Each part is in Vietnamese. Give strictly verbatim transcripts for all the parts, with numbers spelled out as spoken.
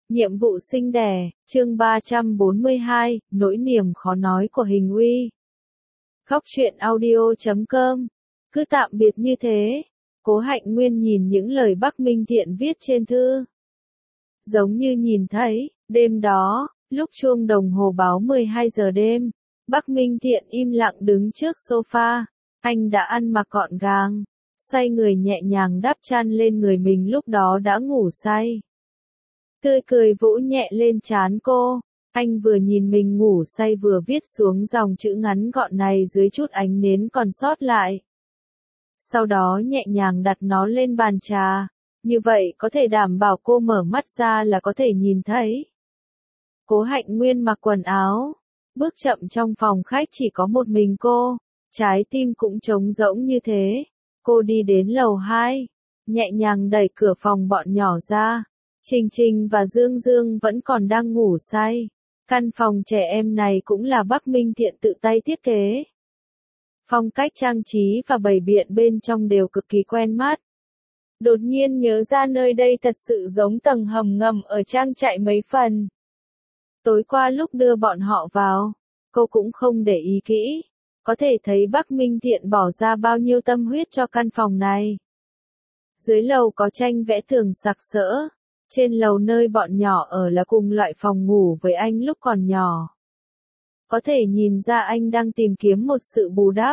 Nhiệm vụ sinh đẻ, chương ba trăm bốn mươi hai, nỗi niềm khó nói của Hình Uy. Góc truyện audio chấm com. Cứ tạm biệt như thế. Cố Hạnh Nguyên nhìn những lời Bắc Minh Thiện viết trên thư. Giống như nhìn thấy, đêm đó, lúc chuông đồng hồ báo mười hai giờ đêm, Bắc Minh Thiện im lặng đứng trước sofa. Anh đã ăn mặc gọn gàng, xoay người nhẹ nhàng đắp chăn lên người mình lúc đó đã ngủ say. Tươi cười vỗ nhẹ lên trán cô, anh vừa nhìn mình ngủ say vừa viết xuống dòng chữ ngắn gọn này dưới chút ánh nến còn sót lại. Sau đó nhẹ nhàng đặt nó lên bàn trà, như vậy có thể đảm bảo cô mở mắt ra là có thể nhìn thấy. Cố Hạnh Nguyên mặc quần áo, bước chậm trong phòng khách chỉ có một mình cô, trái tim cũng trống rỗng như thế. Cô đi đến lầu hai, nhẹ nhàng đẩy cửa phòng bọn nhỏ ra. Trình Trình và Dương Dương vẫn còn đang ngủ say. Căn phòng trẻ em này cũng là Bắc Minh Thiện tự tay thiết kế. Phong cách trang trí và bày biện bên trong đều cực kỳ quen mắt. Đột nhiên nhớ ra nơi đây thật sự giống tầng hầm ngầm ở trang trại mấy phần. Tối qua lúc đưa bọn họ vào, cô cũng không để ý kỹ. Có thể thấy Bắc Minh Thiện bỏ ra bao nhiêu tâm huyết cho căn phòng này. Dưới lầu có tranh vẽ tường sặc sỡ. Trên lầu nơi bọn nhỏ ở là cùng loại phòng ngủ với anh lúc còn nhỏ. Có thể nhìn ra anh đang tìm kiếm một sự bù đắp.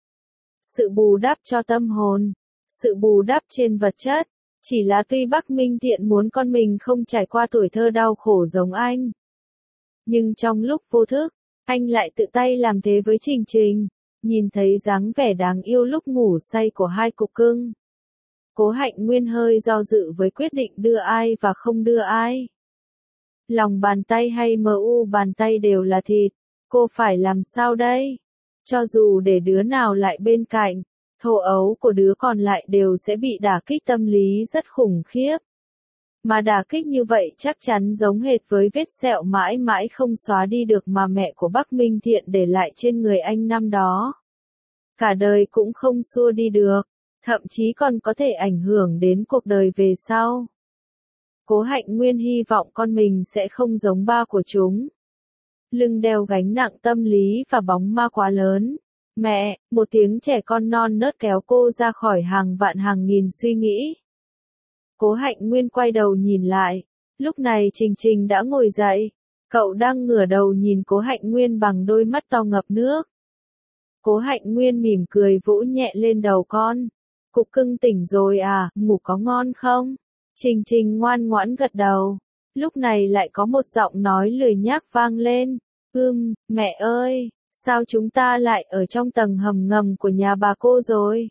Sự bù đắp cho tâm hồn. Sự bù đắp trên vật chất. Chỉ là tuy Bắc Minh Thiện muốn con mình không trải qua tuổi thơ đau khổ giống anh. Nhưng trong lúc vô thức, anh lại tự tay làm thế với Trình Trình. Nhìn thấy dáng vẻ đáng yêu lúc ngủ say của hai cục cưng. Cố Hạnh Nguyên hơi do dự với quyết định đưa ai và không đưa ai. Lòng bàn tay hay mờ u bàn tay đều là thịt, cô phải làm sao đây? Cho dù để đứa nào lại bên cạnh, thô ấu của đứa còn lại đều sẽ bị đả kích tâm lý rất khủng khiếp. Mà đả kích như vậy chắc chắn giống hệt với vết sẹo mãi mãi không xóa đi được mà mẹ của Bắc Minh Thiện để lại trên người anh năm đó. Cả đời cũng không xua đi được. Thậm chí còn có thể ảnh hưởng đến cuộc đời về sau. Cố Hạnh Nguyên hy vọng con mình sẽ không giống ba của chúng. Lưng đeo gánh nặng tâm lý và bóng ma quá lớn. Mẹ, một tiếng trẻ con non nớt kéo cô ra khỏi hàng vạn hàng nghìn suy nghĩ. Cố Hạnh Nguyên quay đầu nhìn lại. Lúc này Trình Trình đã ngồi dậy. Cậu đang ngửa đầu nhìn Cố Hạnh Nguyên bằng đôi mắt to ngập nước. Cố Hạnh Nguyên mỉm cười vỗ nhẹ lên đầu con. Cục cưng tỉnh rồi à, ngủ có ngon không? Trình Trình ngoan ngoãn gật đầu. Lúc này lại có một giọng nói lười nhác vang lên. Ưm, mẹ ơi, sao chúng ta lại ở trong tầng hầm ngầm của nhà bà cô rồi?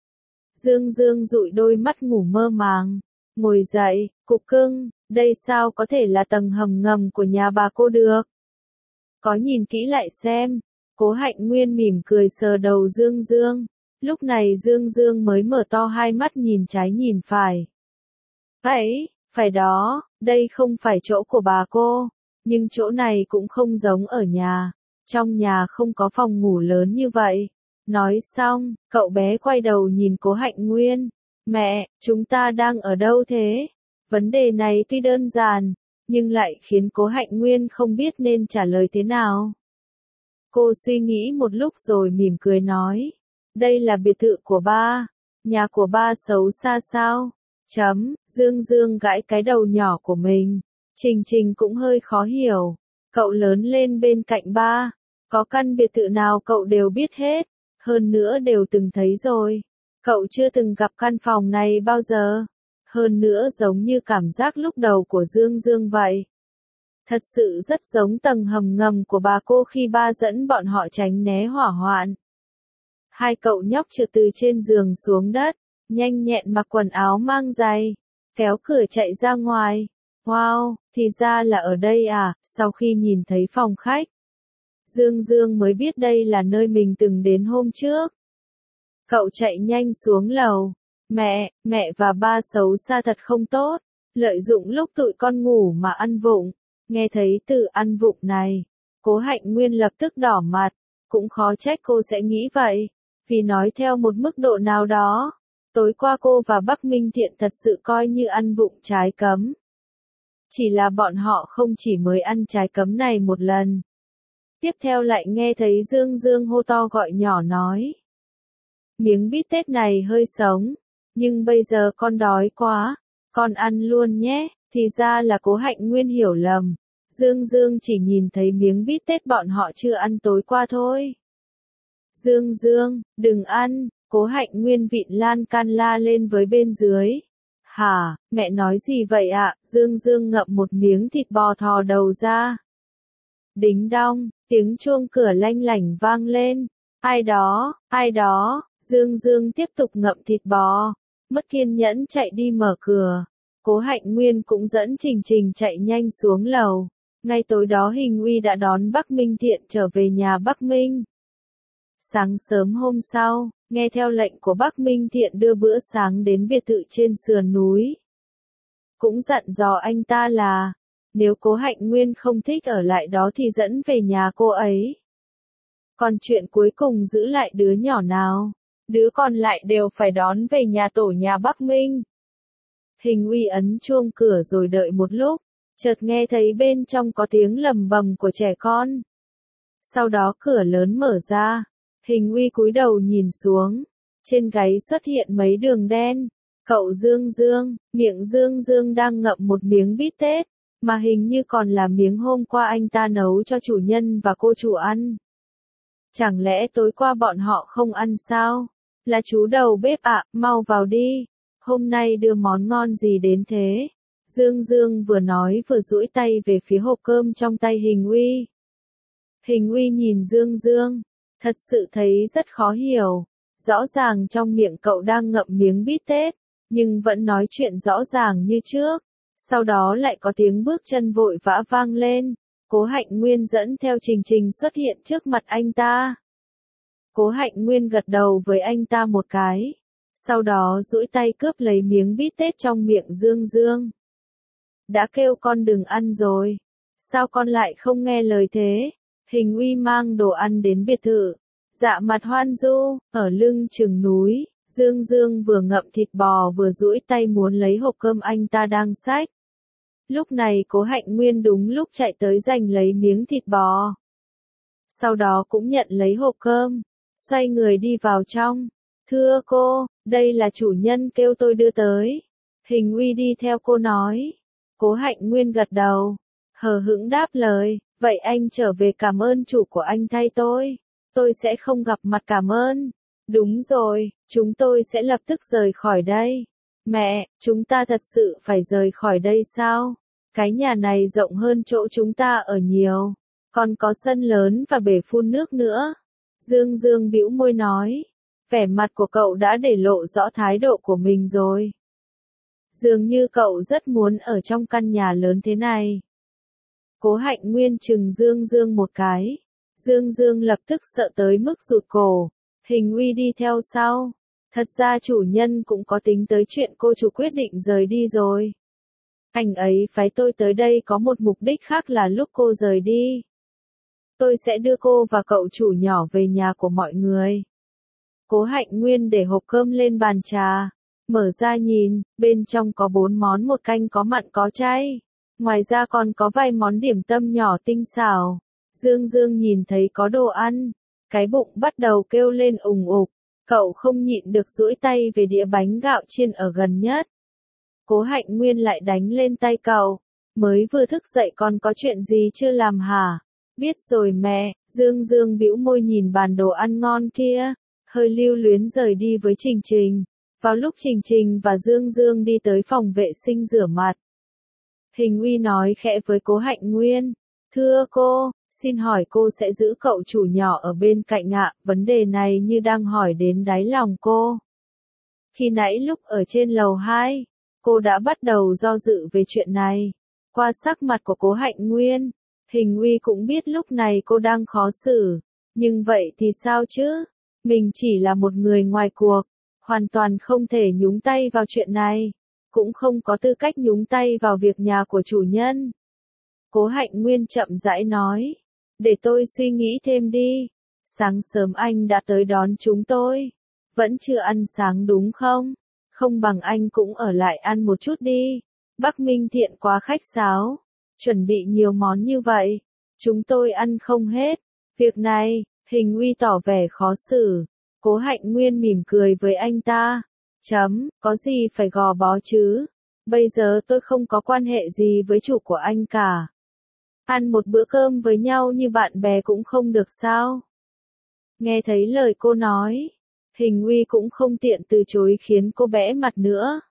Dương Dương dụi đôi mắt ngủ mơ màng. Ngồi dậy, cục cưng, đây sao có thể là tầng hầm ngầm của nhà bà cô được? Có nhìn kỹ lại xem. Cố Hạnh Nguyên mỉm cười sờ đầu Dương Dương. Lúc này Dương Dương mới mở to hai mắt nhìn trái nhìn phải. Vậy, phải đó, đây không phải chỗ của bà cô, nhưng chỗ này cũng không giống ở nhà. Trong nhà không có phòng ngủ lớn như vậy. Nói xong, cậu bé quay đầu nhìn Cố Hạnh Nguyên. Mẹ, chúng ta đang ở đâu thế? Vấn đề này tuy đơn giản, nhưng lại khiến Cố Hạnh Nguyên không biết nên trả lời thế nào. Cô suy nghĩ một lúc rồi mỉm cười nói. Đây là biệt thự của ba. Nhà của ba xấu xa sao? Chấm, Dương Dương gãi cái đầu nhỏ của mình. Trình Trình cũng hơi khó hiểu. Cậu lớn lên bên cạnh ba. Có căn biệt thự nào cậu đều biết hết. Hơn nữa đều từng thấy rồi. Cậu chưa từng gặp căn phòng này bao giờ. Hơn nữa giống như cảm giác lúc đầu của Dương Dương vậy. Thật sự rất giống tầng hầm ngầm của bà cô khi ba dẫn bọn họ tránh né hỏa hoạn. Hai cậu nhóc trượt từ trên giường xuống đất, nhanh nhẹn mặc quần áo mang giày, kéo cửa chạy ra ngoài. Wow, thì ra là ở đây à, sau khi nhìn thấy phòng khách. Dương Dương mới biết đây là nơi mình từng đến hôm trước. Cậu chạy nhanh xuống lầu. Mẹ, mẹ và ba xấu xa thật không tốt, lợi dụng lúc tụi con ngủ mà ăn vụng. Nghe thấy từ ăn vụng này, Cố Hạnh Nguyên lập tức đỏ mặt, cũng khó trách cô sẽ nghĩ vậy. Vì nói theo một mức độ nào đó, tối qua cô và Bắc Minh Thiện thật sự coi như ăn vụng trái cấm. Chỉ là bọn họ không chỉ mới ăn trái cấm này một lần. Tiếp theo lại nghe thấy Dương Dương hô to gọi nhỏ nói. Miếng bít tết này hơi sống, nhưng bây giờ con đói quá, con ăn luôn nhé. Thì ra là Cố Hạnh Nguyên hiểu lầm. Dương Dương chỉ nhìn thấy miếng bít tết bọn họ chưa ăn tối qua thôi. Dương Dương, đừng ăn, Cố Hạnh Nguyên vịn lan can la lên với bên dưới. Hả, mẹ nói gì vậy ạ? Dương Dương ngậm một miếng thịt bò thò đầu ra. Đính đong, tiếng chuông cửa lanh lảnh vang lên. Ai đó, ai đó, Dương Dương tiếp tục ngậm thịt bò. Mất kiên nhẫn chạy đi mở cửa. Cố Hạnh Nguyên cũng dẫn Trình Trình chạy nhanh xuống lầu. Ngay tối đó Hình Uy đã đón Bắc Minh Thiện trở về nhà Bắc Minh. Sáng sớm hôm sau, nghe theo lệnh của Bắc Minh Thiện đưa bữa sáng đến biệt thự trên sườn núi. Cũng dặn dò anh ta là, nếu Cố Hạnh Nguyên không thích ở lại đó thì dẫn về nhà cô ấy. Còn chuyện cuối cùng giữ lại đứa nhỏ nào, đứa còn lại đều phải đón về nhà tổ nhà Bắc Minh. Hình Uy ấn chuông cửa rồi đợi một lúc, chợt nghe thấy bên trong có tiếng lầm bầm của trẻ con. Sau đó cửa lớn mở ra, Hình Uy cúi đầu nhìn xuống, trên gáy xuất hiện mấy đường đen. Cậu Dương Dương, miệng Dương Dương đang ngậm một miếng bít tết, mà hình như còn là miếng hôm qua anh ta nấu cho chủ nhân và cô chủ ăn. Chẳng lẽ tối qua bọn họ không ăn sao? Là chú đầu bếp ạ, mau vào đi. Hôm nay đưa món ngon gì đến thế? Dương Dương vừa nói vừa duỗi tay về phía hộp cơm trong tay Hình Uy. Hình Uy nhìn Dương Dương, thật sự thấy rất khó hiểu. Rõ ràng trong miệng cậu đang ngậm miếng bít tết, nhưng vẫn nói chuyện rõ ràng như trước. Sau đó lại có tiếng bước chân vội vã vang lên. Cố Hạnh Nguyên dẫn theo Trình Trình xuất hiện trước mặt anh ta. Cố Hạnh Nguyên gật đầu với anh ta một cái. Sau đó duỗi tay cướp lấy miếng bít tết trong miệng Dương Dương. Đã kêu con đừng ăn rồi. Sao con lại không nghe lời thế? Hình Uy mang đồ ăn đến biệt thự. Dạ mặt hoan du, ở lưng chừng núi. Dương Dương vừa ngậm thịt bò vừa duỗi tay muốn lấy hộp cơm anh ta đang xách. Lúc này Cố Hạnh Nguyên đúng lúc chạy tới giành lấy miếng thịt bò. Sau đó cũng nhận lấy hộp cơm, xoay người đi vào trong. Thưa cô, đây là chủ nhân kêu tôi đưa tới. Hình Uy đi theo cô nói. Cố Hạnh Nguyên gật đầu, hờ hững đáp lời, vậy anh trở về cảm ơn chủ của anh thay tôi. Tôi sẽ không gặp mặt cảm ơn. Đúng rồi, chúng tôi sẽ lập tức rời khỏi đây. Mẹ, chúng ta thật sự phải rời khỏi đây sao? Cái nhà này rộng hơn chỗ chúng ta ở nhiều. Còn có sân lớn và bể phun nước nữa. Dương Dương bĩu môi nói. Vẻ mặt của cậu đã để lộ rõ thái độ của mình rồi. Dường như cậu rất muốn ở trong căn nhà lớn thế này. Cố Hạnh Nguyên chừng Dương Dương một cái. Dương Dương lập tức sợ tới mức rụt cổ. Hình Uy đi theo sau. Thật ra chủ nhân cũng có tính tới chuyện cô chủ quyết định rời đi rồi. Anh ấy phái tôi tới đây có một mục đích khác là lúc cô rời đi. Tôi sẽ đưa cô và cậu chủ nhỏ về nhà của mọi người. Cố Hạnh Nguyên để hộp cơm lên bàn trà. Mở ra nhìn, bên trong có bốn món một canh có mặn có chay. Ngoài ra còn có vài món điểm tâm nhỏ tinh xảo. Dương Dương nhìn thấy có đồ ăn. Cái bụng bắt đầu kêu lên ùng ục. Cậu không nhịn được duỗi tay về đĩa bánh gạo chiên ở gần nhất. Cố Hạnh Nguyên lại đánh lên tay cậu. Mới vừa thức dậy còn có chuyện gì chưa làm hả? Biết rồi mẹ. Dương Dương bĩu môi nhìn bàn đồ ăn ngon kia. Hơi lưu luyến rời đi với Trình Trình. Vào lúc Trình Trình và Dương Dương đi tới phòng vệ sinh rửa mặt. Hình Uy nói khẽ với Cố Hạnh Nguyên. Thưa cô, xin hỏi cô sẽ giữ cậu chủ nhỏ ở bên cạnh ạ, vấn đề này như đang hỏi đến đáy lòng cô. Khi nãy lúc ở trên lầu hai, cô đã bắt đầu do dự về chuyện này. Qua sắc mặt của Cố Hạnh Nguyên, Hình Uy cũng biết lúc này cô đang khó xử. Nhưng vậy thì sao chứ? Mình chỉ là một người ngoài cuộc, hoàn toàn không thể nhúng tay vào chuyện này. Cũng không có tư cách nhúng tay vào việc nhà của chủ nhân. Cố Hạnh Nguyên chậm rãi nói. Để tôi suy nghĩ thêm đi. Sáng sớm anh đã tới đón chúng tôi. Vẫn chưa ăn sáng đúng không? Không bằng anh cũng ở lại ăn một chút đi. Bắc Minh Thiện quá khách sáo, chuẩn bị nhiều món như vậy, chúng tôi ăn không hết. Việc này, Hình Uy tỏ vẻ khó xử. Cố Hạnh Nguyên mỉm cười với anh ta. Chấm, có gì phải gò bó chứ? Bây giờ tôi không có quan hệ gì với chủ của anh cả. Ăn một bữa cơm với nhau như bạn bè cũng không được sao? Nghe thấy lời cô nói, Hình Uy cũng không tiện từ chối khiến cô bẽ mặt nữa.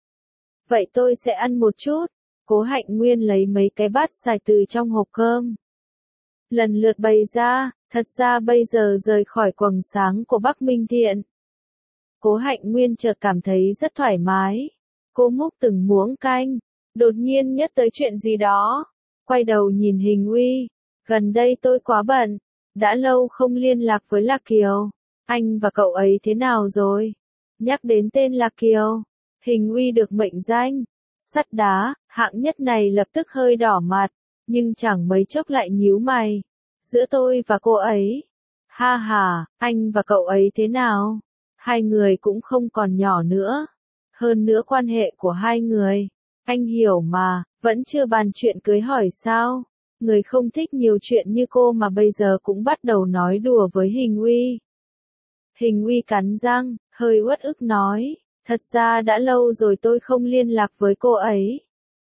Vậy tôi sẽ ăn một chút. Cố Hạnh Nguyên lấy mấy cái bát xài từ trong hộp cơm. Lần lượt bày ra, thật ra bây giờ rời khỏi quầng sáng của Bắc Minh Thiện. Cố Hạnh Nguyên chợt cảm thấy rất thoải mái. Cô múc từng muỗng canh, đột nhiên nhớ tới chuyện gì đó. Quay đầu nhìn Hình Uy, gần đây tôi quá bận, đã lâu không liên lạc với Lạc Kiều. Anh và cậu ấy thế nào rồi? Nhắc đến tên Lạc Kiều, Hình Uy được mệnh danh sắt đá, hạng nhất này lập tức hơi đỏ mặt, nhưng chẳng mấy chốc lại nhíu mày. Giữa tôi và cô ấy. Ha ha, anh và cậu ấy thế nào? Hai người cũng không còn nhỏ nữa. Hơn nữa quan hệ của hai người, anh hiểu mà, vẫn chưa bàn chuyện cưới hỏi sao? Người không thích nhiều chuyện như cô mà bây giờ cũng bắt đầu nói đùa với Hình Uy. Hình Uy cắn răng, hơi uất ức nói, thật ra đã lâu rồi tôi không liên lạc với cô ấy.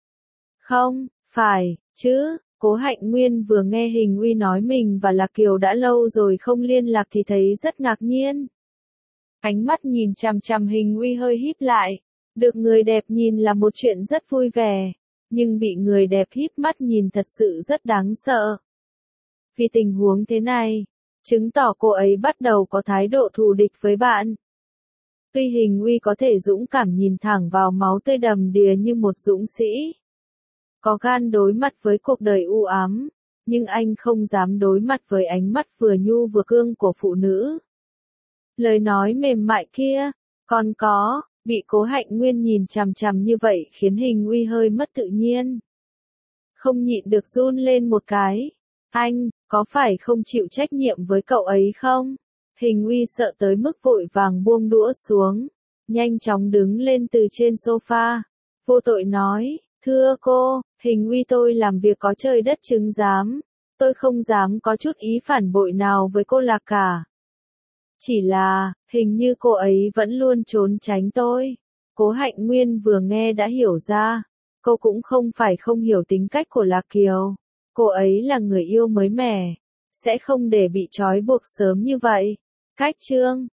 Không, phải, chứ, Cố Hạnh Nguyên vừa nghe Hình Uy nói mình và Lạc Kiều đã lâu rồi không liên lạc thì thấy rất ngạc nhiên. Ánh mắt nhìn chằm chằm Hình Uy hơi híp lại. Được người đẹp nhìn là một chuyện rất vui vẻ, nhưng bị người đẹp híp mắt nhìn thật sự rất đáng sợ. Vì tình huống thế này, chứng tỏ cô ấy bắt đầu có thái độ thù địch với bạn. Tuy Hình Uy có thể dũng cảm nhìn thẳng vào máu tươi đầm đìa như một dũng sĩ, có gan đối mặt với cuộc đời u ám, nhưng anh không dám đối mặt với ánh mắt vừa nhu vừa cương của phụ nữ. Lời nói mềm mại kia, còn có, bị Cố Hạnh Nguyên nhìn chằm chằm như vậy khiến Hình Uy hơi mất tự nhiên. Không nhịn được run lên một cái. Anh, có phải không chịu trách nhiệm với cậu ấy không? Hình Uy sợ tới mức vội vàng buông đũa xuống, nhanh chóng đứng lên từ trên sofa. Vô tội nói, thưa cô, Hình Uy tôi làm việc có trời đất chứng giám. Tôi không dám có chút ý phản bội nào với cô Lạc cả. Chỉ là, hình như cô ấy vẫn luôn trốn tránh tôi. Cố Hạnh Nguyên vừa nghe đã hiểu ra. Cô cũng không phải không hiểu tính cách của Lạc Kiều. Cô ấy là người yêu mới mẻ, sẽ không để bị trói buộc sớm như vậy. Cách chương